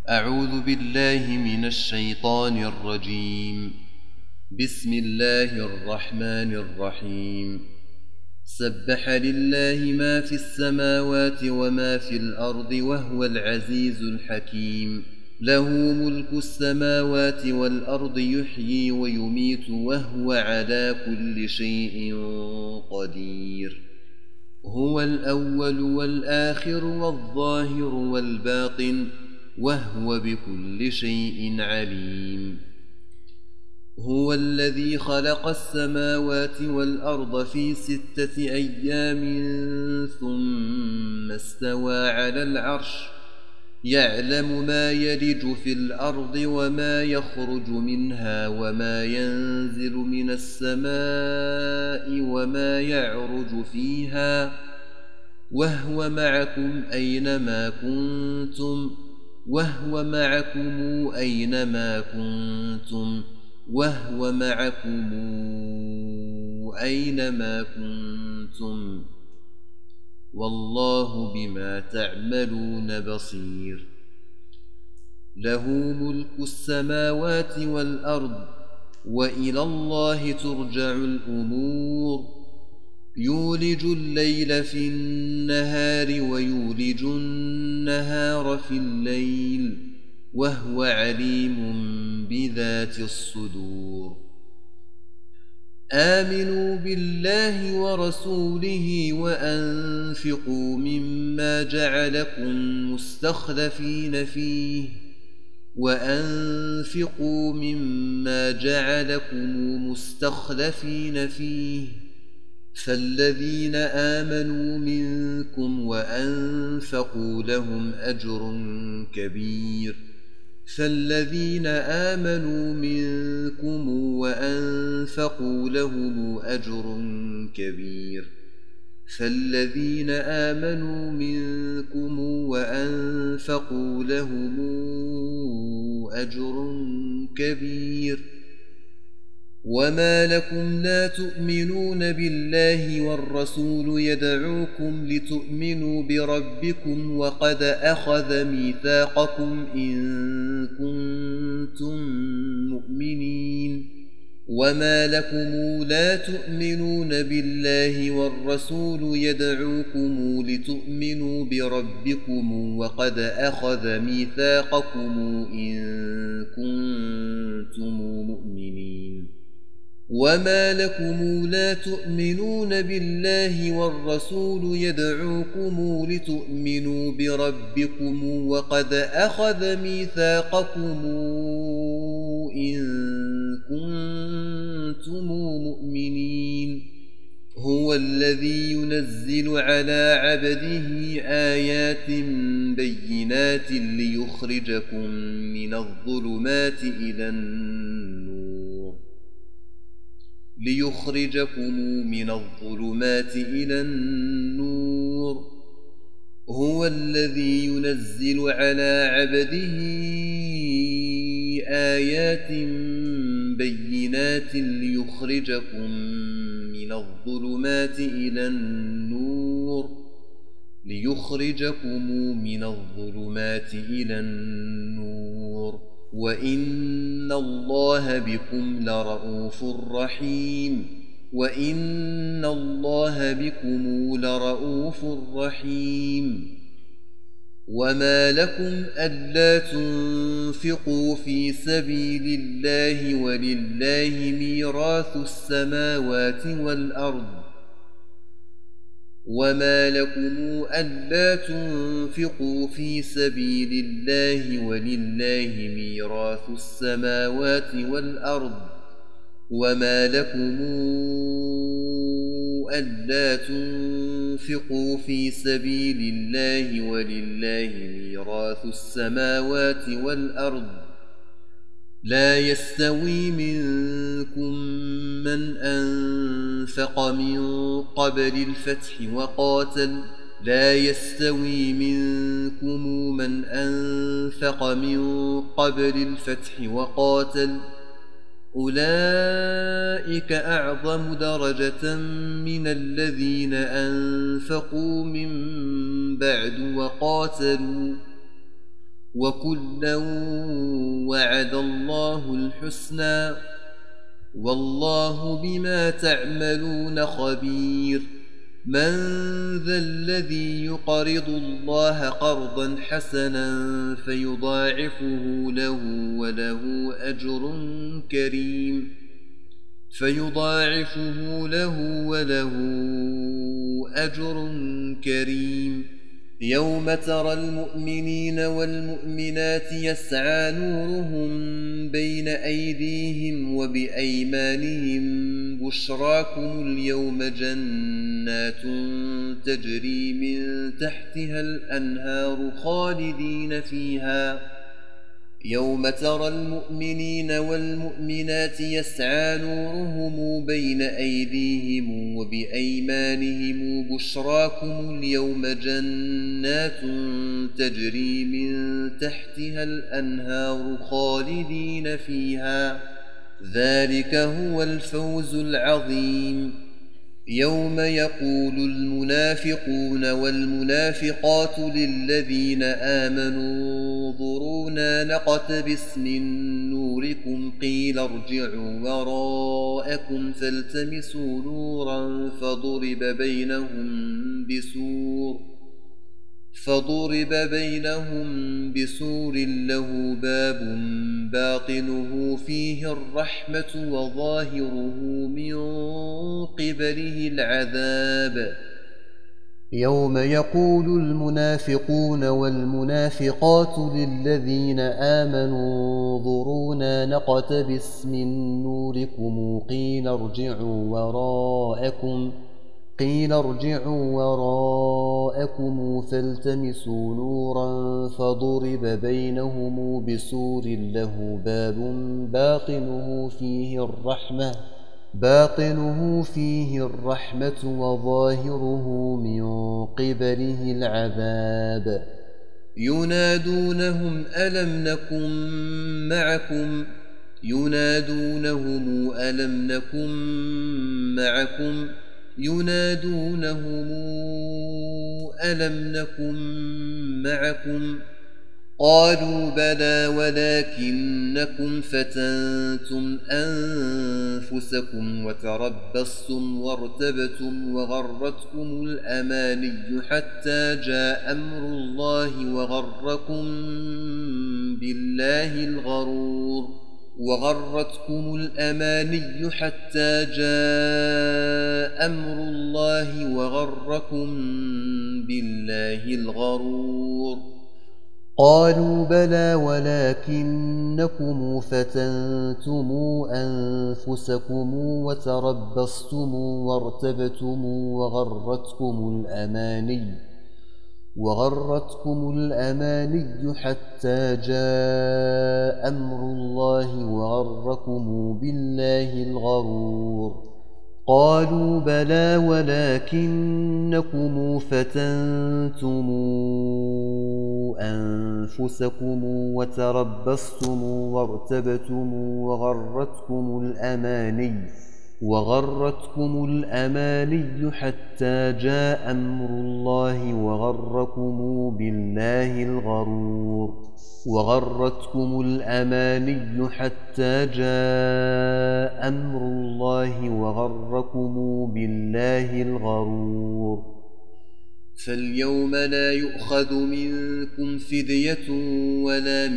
أعوذ بالله من الشيطان الرجيم. بسم الله الرحمن الرحيم. سبح لله ما في السماوات وما في الأرض وهو العزيز الحكيم. له ملك السماوات والأرض يحيي ويميت وهو على كل شيء قدير. هو الأول والآخر والظاهر والباطن وهو بكل شيء عليم. هو الذي خلق السماوات والأرض في 6 أيام ثم استوى على العرش يعلم ما يلج في الأرض وما يخرج منها وما ينزل من السماء وما يعرج فيها وهو معكم أينما كنتم وهو معكم أينما كنتم والله بما تعملون بصير. له ملك السماوات والأرض وإلى الله ترجع الأمور. يولج الليل في النهار ويولج النهار في الليل وهو عليم بذات الصدور. آمنوا بالله ورسوله وأنفقوا مما جعلكم مستخلفين فيه فالذين آمنوا منكم وأنفقوا لهم أجر كبير. وما لكم لا تؤمنون بالله والرسول يدعوكم لتؤمنوا بربكم وقد أخذ ميثاقكم إن كنتم مؤمنين. وما لكم لا تؤمنون بالله والرسول يدعوكم لتؤمنوا بربكم وقد أخذ ميثاقكم إن كنتم مؤمنين. وما لكم لا تؤمنون بالله والرسول يدعوكم لتؤمنوا بربكم وقد أخذ ميثاقكم إن كنتم مؤمنين. هو الذي ينزل على عبده آيات بينات ليخرجكم من الظلمات إلى النور. هو الذي ينزل على عبده آيات بينات ليخرجكم من الظلمات إلى النور وإن الله بكم لرءوف رحيم. وما لكم ألا تنفقوا في سبيل الله ولله ميراث السماوات والأرض وما لكم ألا تنفقوا في سبيل الله ولله ميراث السماوات والأرض. لا يستوي منكم من أنفق من قبل الفتح وقاتل أولئك أعظم درجة من الذين أنفقوا من بعد وقاتلوا وكلا وعد الله الحسنى والله بما تعملون خبير من ذا الذي يقرض الله قرضا حسنا فيضاعفه له وله أجر كريم يوم ترى المؤمنين والمؤمنات يسعى نورهم بين أيديهم وبأيمانهم بشراكم اليوم جنات تجري من تحتها الأنهار خالدين فيها يوم ترى المؤمنين والمؤمنات يسعى نورهم بين أيديهم وبأيمانهم بشراكم اليوم جنات تجري من تحتها الأنهار خالدين فيها ذلك هو الفوز العظيم يوم يقول المنافقون والمنافقات للذين آمنوا انظرونا نقتبس من نوركم قيل ارجعوا وراءكم فالتمسوا نورا فضرب بينهم بسور له باب باطنه فيه الرحمة وظاهره من قبله العذاب يوم يقول المنافقون والمنافقات للذين آمنوا انظرونا نقتبس من نوركم قيل ارجعوا وراءكم فالتمسوا نورا فضرب بينهم بسور له باب باطنه فيه الرحمة وظاهره من قبله العذاب ينادونهم ألم نكن معكم قالوا بلى ولكنكم فتنتم أنفسكم وتربصتم وارتبتم وغرتكم الأماني حتى جاء أمر الله وغركم بالله الغرور قالوا بلى ولكنكم فتنتم أنفسكم وتربصتم وارتبتم وغرتكم الأماني حتى جاء أمر الله وغركم بالله الغرور قالوا بلى ولكنكم فتنتم أنفسكم وتربصتم وارتبتم وغرتكم الأماني حتى جاء أمر الله وغركم بالله الغرور فاليوم لا يؤخذ منكم فدية ولا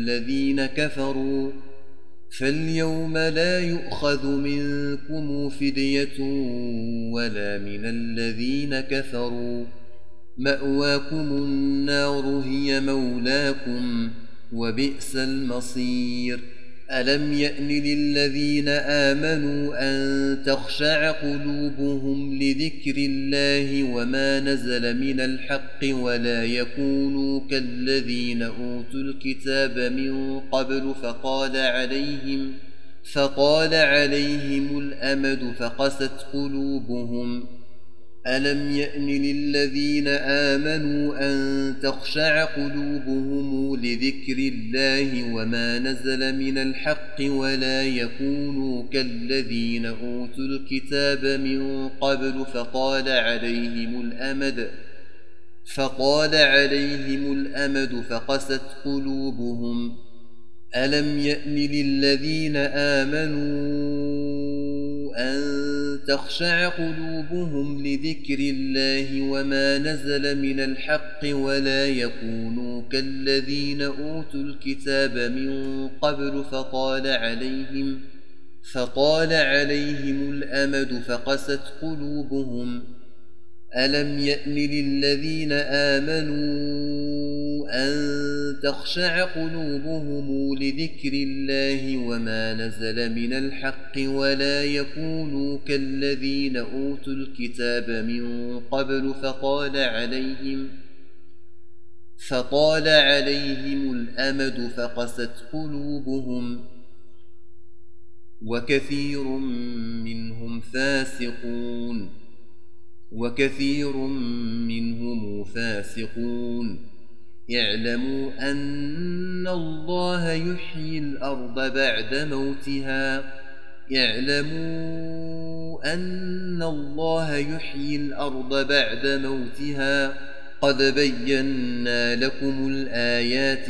من الذين كفروا مأواكم النار هي مولاكم وبئس المصير ألم يأن للذين آمنوا أن تخشع قلوبهم لذكر الله وما نزل من الحق ولا يكونوا كالذين أوتوا الكتاب من قبل فقال عليهم الأمد فقست قلوبهم ألم يأن للذين آمنوا أن تخشع قلوبهم لذكر الله وما نزل من الحق ولا يكونوا كالذين أوتوا الكتاب من قبل فطال عليهم الأمد فقست قلوبهم ألم يأن للذين آمنوا أن تخشع قلوبهم لذكر الله وما نزل من الحق ولا يكونوا كالذين أوتوا الكتاب من قبل فطال عليهم الأمد فقست قلوبهم ألم يأن للذين آمنوا أن تخشع قلوبهم لذكر الله وما نزل من الحق ولا يكونوا كالذين أوتوا الكتاب من قبل فطال عليهم الأمد فقست قلوبهم وكثير منهم فاسقون اعلموا أن الله يحيي الأرض بعد موتها قد بينا لكم الآيات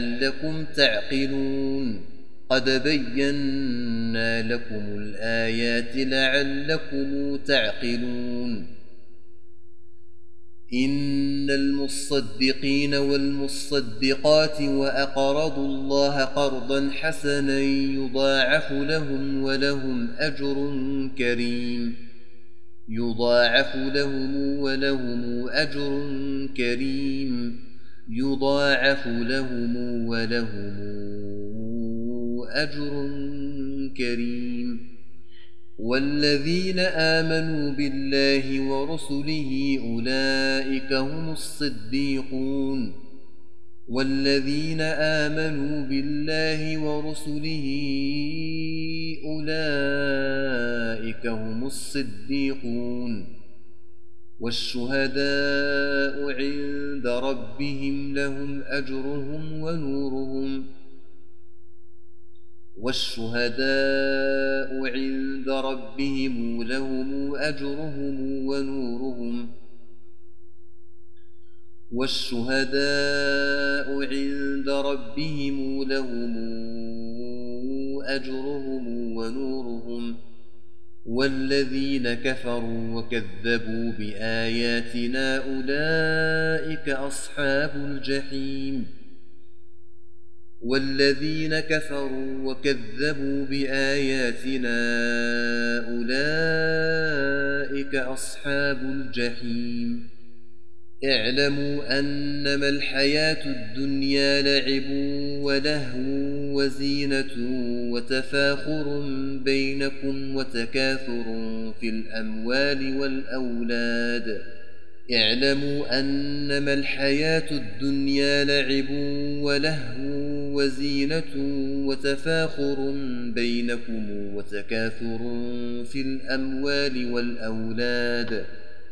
لعلكم تعقلون إن المصدقين والمصدقات وأقرضوا الله قرضا حسنا يضاعف لهم ولهم أجر كريم والذين آمنوا بالله ورسله أولئك هم الصديقون والشهداء عند ربهم لهم أجرهم ونورهم والذين كفروا وكذبوا بآياتنا أولئك أصحاب الجحيم اعلموا أنما الحياة الدنيا لعب ولهو وزينة وتفاخر بينكم وتكاثر في الأموال والأولاد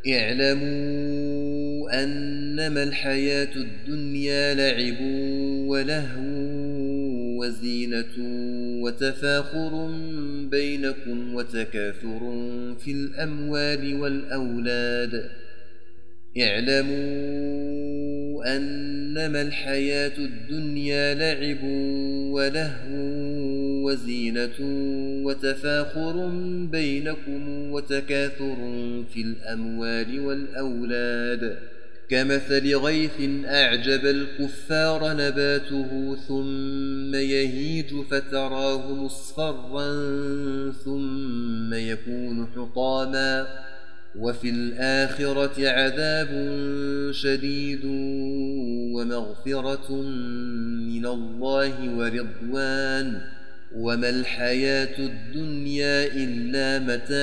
كمثل غيث أعجب الكفار نباته ثم يهيج فتراه مصفرا ثم يكون حطاما وفي الآخرة عذاب شديد ومغفرة من الله ورضوان وما الحياة الدنيا إلا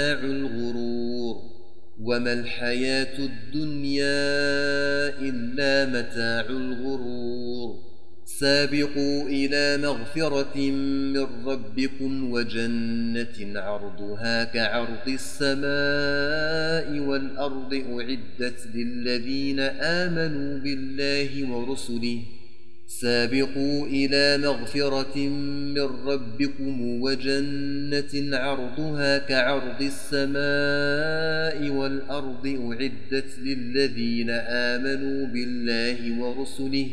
متاع الغرور سابقوا إلى مغفرة من ربكم وجنة عرضها كعرض السماء والأرض أعدت للذين آمنوا بالله سابقوا إلى مغفرة من ربكم وجنة عرضها كعرض السماء والأرض أعدت للذين آمنوا بالله ورسله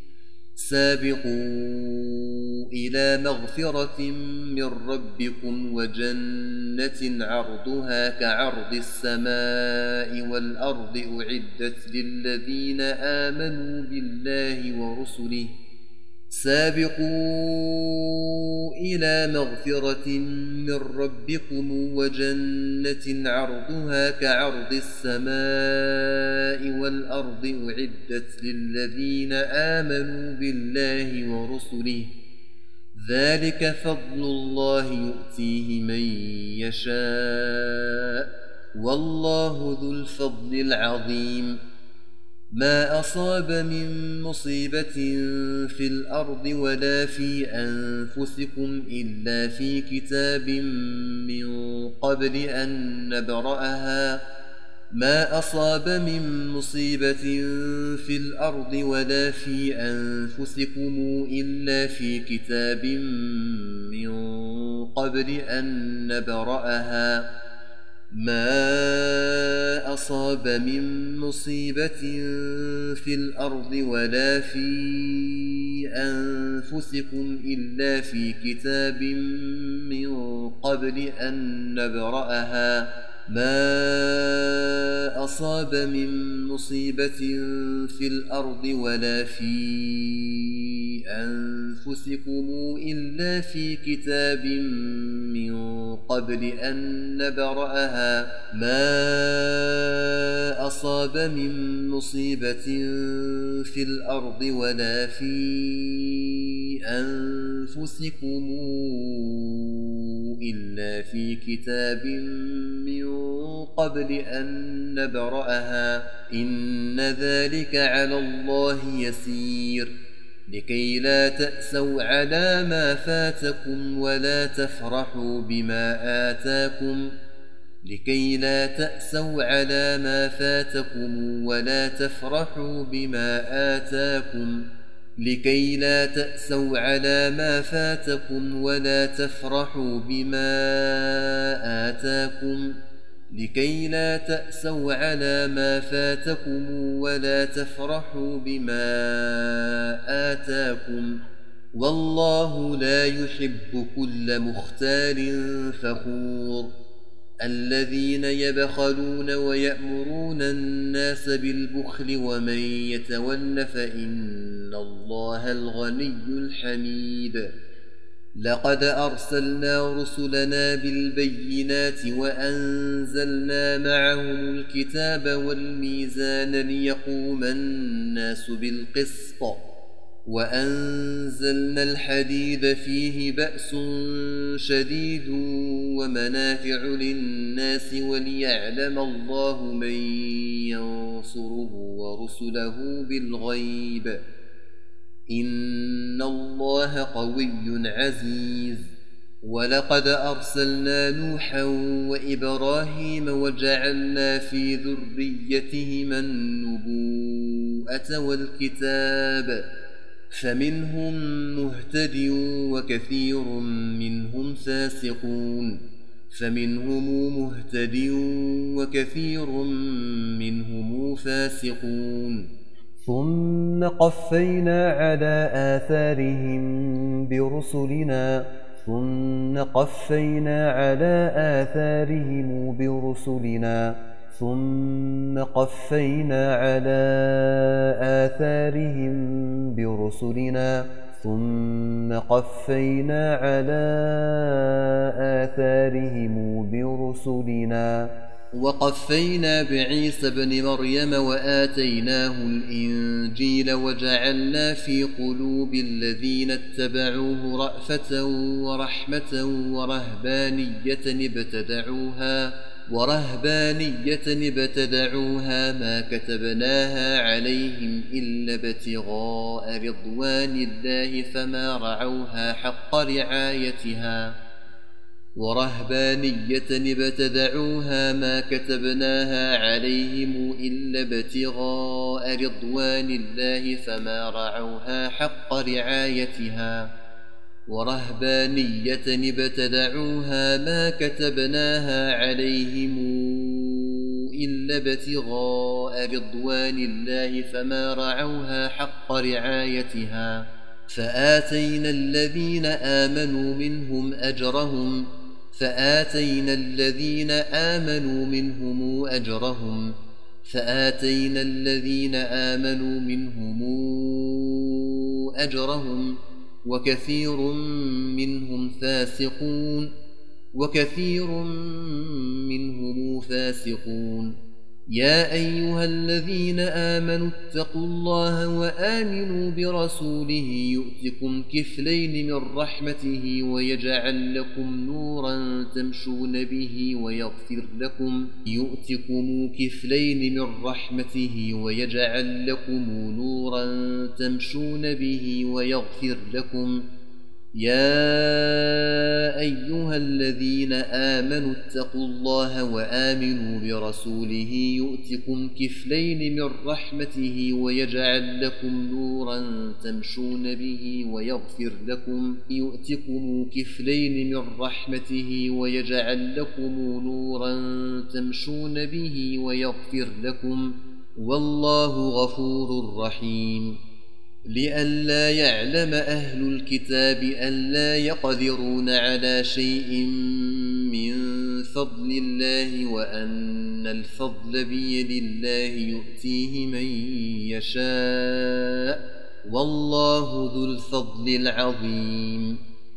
سابقوا إلى مغفرة من ربكم وجنة عرضها كعرض السماء والأرض أعدت للذين آمنوا بالله ورسله سابقوا إلى مغفرة من ربكم وجنة عرضها كعرض السماء والأرض أعدت للذين آمنوا بالله ورسله ذلك فضل الله يؤتيه من يشاء والله ذو الفضل العظيم ما أصاب من مصيبة في الأرض ولا في أنفسكم إلا في كتاب من قبل أن نبرأها ما أصاب من مصيبة في الأرض ولا في أنفسكم إلا في كتاب من قبل أن نبرأها ما أصاب من مصيبة في الأرض ولا في أنفسكم إلا في كتاب من قبل أن نبرأها ما أصاب من مصيبة في الأرض ولا في أنفسكم إلا في كتاب من قبل أن نبرأها ما أصاب من مصيبة في الأرض ولا في أنفسكم إلا في كتاب من قبل أن نبرأها إن ذلك على الله يسير لكي لا تأسوا على ما فاتكم ولا تفرحوا بما آتاكم لكي لا تأسوا على ما فاتكم ولا تفرحوا بما آتاكم لكي لا تأسوا على ما فاتكم ولا تفرحوا بما آتاكم لكي لا تأسوا على ما فاتكم ولا تفرحوا بما آتاكم والله لا يحب كل مختال فخور الذين يبخلون ويأمرون الناس بالبخل ومن يتول فإن الله الغني الحميد لقد أرسلنا رسلنا بالبينات وأنزلنا معهم الكتاب والميزان ليقوم الناس بالقسط وأنزلنا الحديد فيه بأس شديد ومنافع للناس وليعلم الله من ينصره ورسله بالغيب إن الله قوي عزيز ولقد أرسلنا نوحا وإبراهيم وجعلنا في ذريتهما النبوءة والكتاب فمنهم مهتد وكثير منهم فاسقون فمنهم مهتد وكثير منهم فاسقون ثم قفينا على آثارهم برسلنا ثم قفينا على آثارهم برسلنا ثم قفينا على آثارهم برسلنا ثم قفينا على آثارهم برسلنا وقفينا بعيسى بن مريم وآتيناه الإنجيل وجعلنا في قلوب الذين اتبعوه رأفة ورحمة ورهبانية ابتدعوها ما كتبناها عليهم إلا ابتغاء رضوان الله فما رعوها حق رعايتها ورهبانية ابتدعوها ما كتبناها عليهم إلا ابتغاء رضوان الله فما رعوها حق رعايتها ورهبانية ابتدعوها ما كتبناها عليهم إلا ابتغاء رضوان الله فما رعوها حق رعايتها فآتينا الذين آمنوا منهم أجرهم فآتينا الذين آمنوا منهم أجرهم وكثير منهم فاسقون يا أيها الذين آمنوا اتقوا الله وآمنوا برسوله يؤتكم كفلين من رحمته ويجعل لكم نورا تمشون به ويغفر لكم يا أيها الذين آمنوا اتقوا الله وآمنوا برسوله يؤتكم كفلين من رحمته ويجعل لكم نورا تمشون به ويغفر لكم والله غفور رحيم لئلا يعلم أهل الكتاب ألا يقدرون على شيء من فضل الله وأن الفضل بيد الله يؤتيه من يشاء والله ذو الفضل العظيم